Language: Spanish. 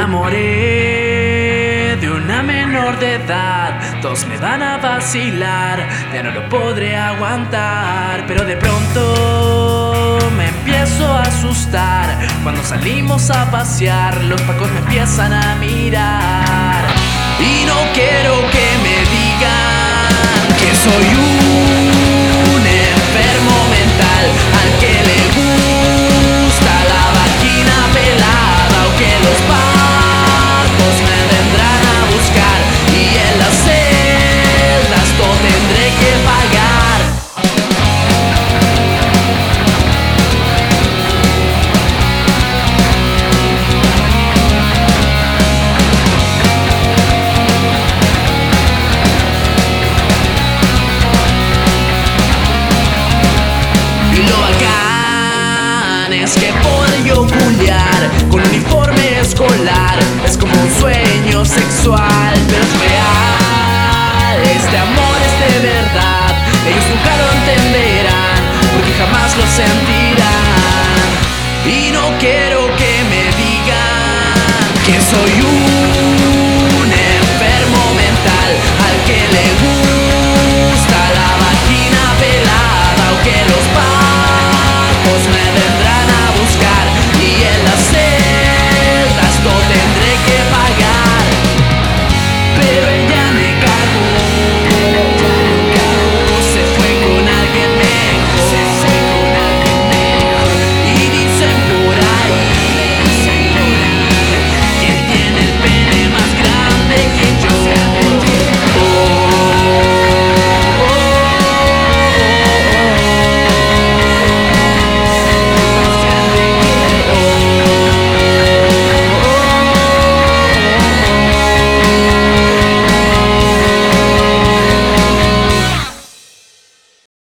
enamoré de una menor de edad. Todos me van a vacilar, ya no lo podré aguantar. Pero de pronto me empiezo a asustar. Cuando salimos a pasear, los pacos me empiezan a mirar. Y no quiero que me digan que soy un enfermo mental al que le gusta la vagina pelada, o que los pacos me vendrán a buscar y en las celdas todo tendré que pagar. Es que poder yo culiar con uniforme escolar es como un sueño sexual.